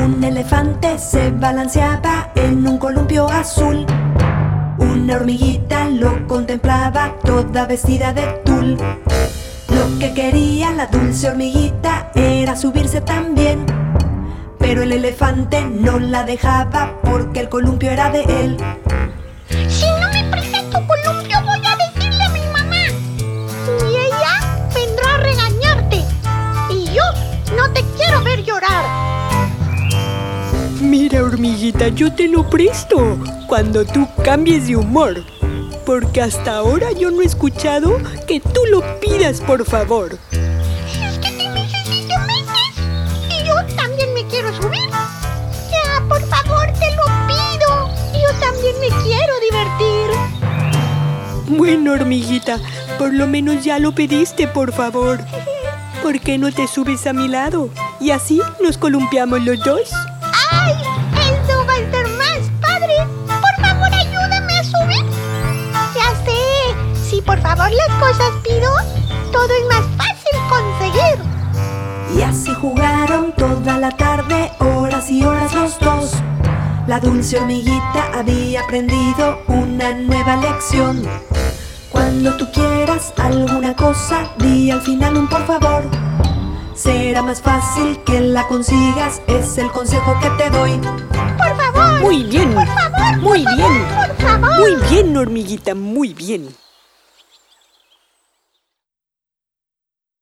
Un elefante se balanceaba en un columpio azul. Una hormiguita lo contemplaba, toda vestida de tul. Lo que quería la dulce hormiguita era subirse también, pero el elefante no la dejaba porque el columpio era de él. Si no me prestas tu columpio, voy a decirle a mi mamá. Y ella vendrá a regañarte. Y yo no te quiero ver llorar. Mira, hormiguita, yo te lo presto cuando tú cambies de humor, porque hasta ahora yo no he escuchado que tú lo pidas, por favor. Es que te necesito, meses. Y yo también me quiero subir. Ya, por favor, te lo pido. Yo también me quiero divertir. Bueno, hormiguita, por lo menos ya lo pediste, por favor. ¿Por qué no te subes a mi lado? Y así nos columpiamos los dos. ¡Ay! ¡Eso va a ser más padre! ¡Por favor, ayúdame a subir! Ya sé, si por favor las cosas pido, todo es más fácil conseguir. Y así jugaron toda la tarde, horas y horas los dos. La dulce hormiguita había aprendido una nueva lección. Cuando tú quieras alguna cosa, di al final un por favor. Será más fácil que la consigas, es el consejo que te doy. ¡Por favor! Muy bien, ¡Por favor! muy por bien, favor, por favor. muy bien, hormiguita, muy bien.